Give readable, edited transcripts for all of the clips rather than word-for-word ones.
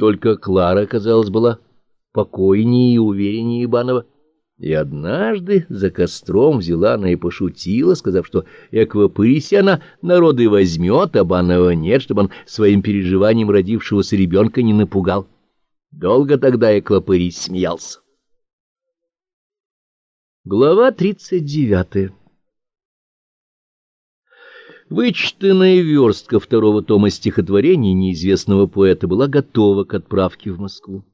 Только Клара, казалось, была покойнее и увереннее Ибанова. И однажды за костром взяла она и пошутила, сказав, что эквопырись она народы возьмет, а Банова нет, чтобы он своим переживанием родившегося ребенка не напугал. Долго тогда эквопырись смеялся. Глава 39. Вычитанная верстка второго тома стихотворений неизвестного поэта была готова к отправке в Москву.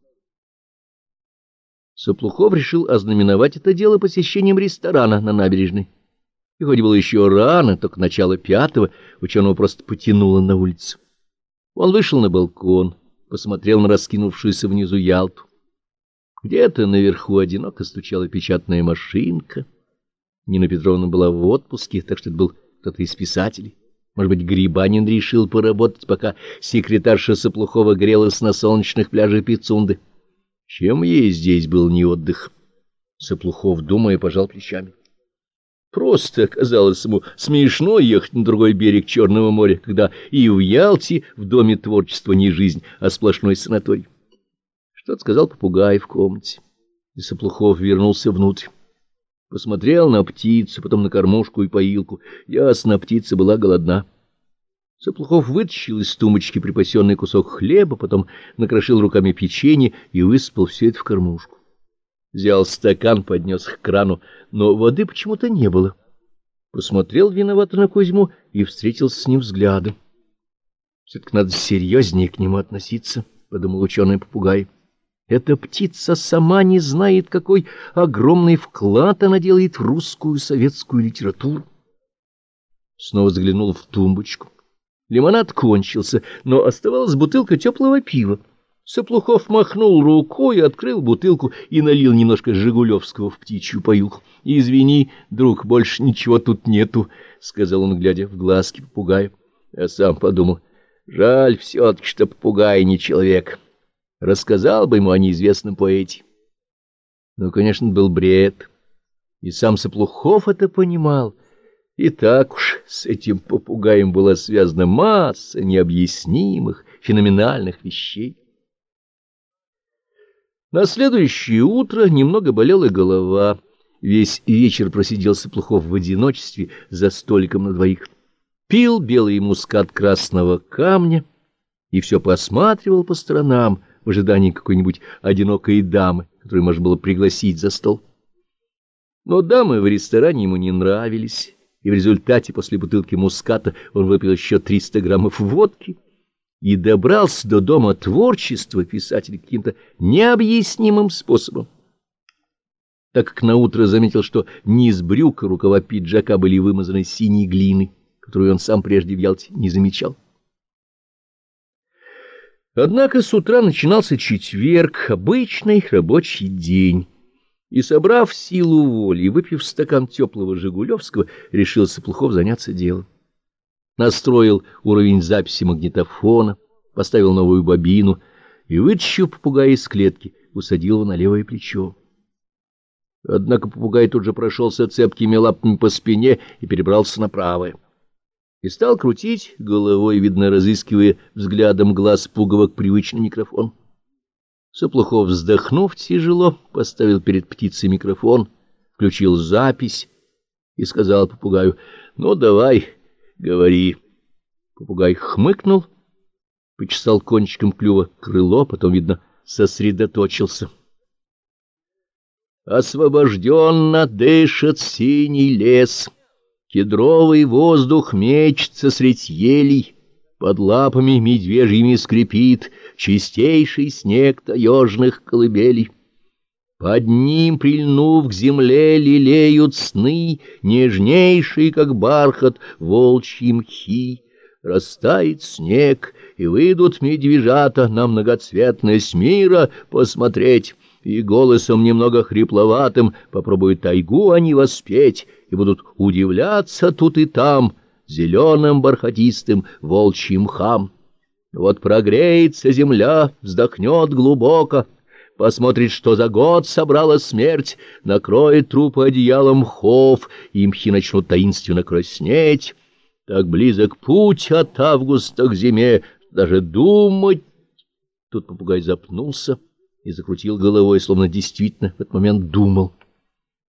Соплухов решил ознаменовать это дело посещением ресторана на набережной. И хоть было еще рано, только начало 5-го, ученого просто потянуло на улицу. Он вышел на балкон, посмотрел на раскинувшуюся внизу Ялту. Где-то наверху одиноко стучала печатная машинка. Нина Петровна была в отпуске, так что это был кто-то из писателей. Может быть, Грибанин решил поработать, пока секретарша Соплухова грелась на солнечных пляжах Пицунды. Чем ей здесь был не отдых? Соплухов, думая, пожал плечами. Просто казалось ему смешно ехать на другой берег Черного моря, когда и в Ялте в Доме творчества не жизнь, а сплошной санаторий. Что-то сказал попугай в комнате, и Соплухов вернулся внутрь. Посмотрел на птицу, потом на кормушку и поилку. Ясно, птица была голодна. Соплухов вытащил из тумбочки припасенный кусок хлеба, потом накрошил руками печенье и высыпал все это в кормушку. Взял стакан, поднес к крану, но воды почему-то не было. Посмотрел виновато на Кузьму и встретился с ним взглядом. Все-таки надо серьезнее к нему относиться, — подумал ученый-попугай. Эта птица сама не знает, какой огромный вклад она делает в русскую советскую литературу. Снова заглянул в тумбочку. Лимонад кончился, но оставалась бутылка теплого пива. Соплухов махнул рукой, открыл бутылку и налил немножко жигулевского в птичью поилку. — Извини, друг, больше ничего тут нету, — сказал он, глядя в глазки попугая. А сам подумал, жаль все-таки, что попугай не человек. Рассказал бы ему о неизвестном поэте. Ну, конечно, был бред. И сам Соплухов это понимал. И так уж с этим попугаем была связана масса необъяснимых, феноменальных вещей. На следующее утро немного болела голова. Весь вечер просидел Соплухов в одиночестве за столиком на двоих. Пил белый мускат красного камня и все посматривал по сторонам в ожидании какой-нибудь одинокой дамы, которую можно было пригласить за стол. Но дамы в ресторане ему не нравились, и в результате после бутылки муската он выпил еще 300 граммов водки и добрался до Дома творчества писателя каким-то необъяснимым способом. Так как наутро заметил, что низ брюк и рукава пиджака были вымазаны синей глиной, которую он сам прежде в Ялте не замечал. Однако с утра начинался четверг, обычный рабочий день. И, собрав силу воли и выпив стакан теплого жигулевского, решил Соплухов заняться делом. Настроил уровень записи магнитофона, поставил новую бобину и, вытащив попугая из клетки, усадил его на левое плечо. Однако попугай тут же прошелся цепкими лапами по спине и перебрался на правое. И стал крутить головой, видно, разыскивая взглядом глаз пуговок привычный микрофон. Соплухов, вздохнув тяжело, поставил перед птицей микрофон, включил запись и сказал попугаю: «Ну, давай, говори». Попугай хмыкнул, почесал кончиком клюва крыло, потом, видно, сосредоточился. Освобожденно дышит синий лес, кедровый воздух мечется средь елей, под лапами медвежьими скрипит чистейший снег таежных колыбелей. Под ним, прильнув к земле, лелеют сны, нежнейшие, как бархат, волчьи мхи. Растает снег, и выйдут медвежата на многоцветность мира посмотреть, и голосом немного хрипловатым попробуют тайгу они воспеть, и будут удивляться тут и там зеленым бархатистым волчьим мхам. Вот прогреется земля, вздохнет глубоко, посмотрит, что за год собрала смерть, накроет трупы одеялом мхов, и мхи начнут таинственно краснеть. Так близок путь от августа к зиме, даже думать Тут попугай запнулся и закрутил головой, словно действительно в этот момент думал.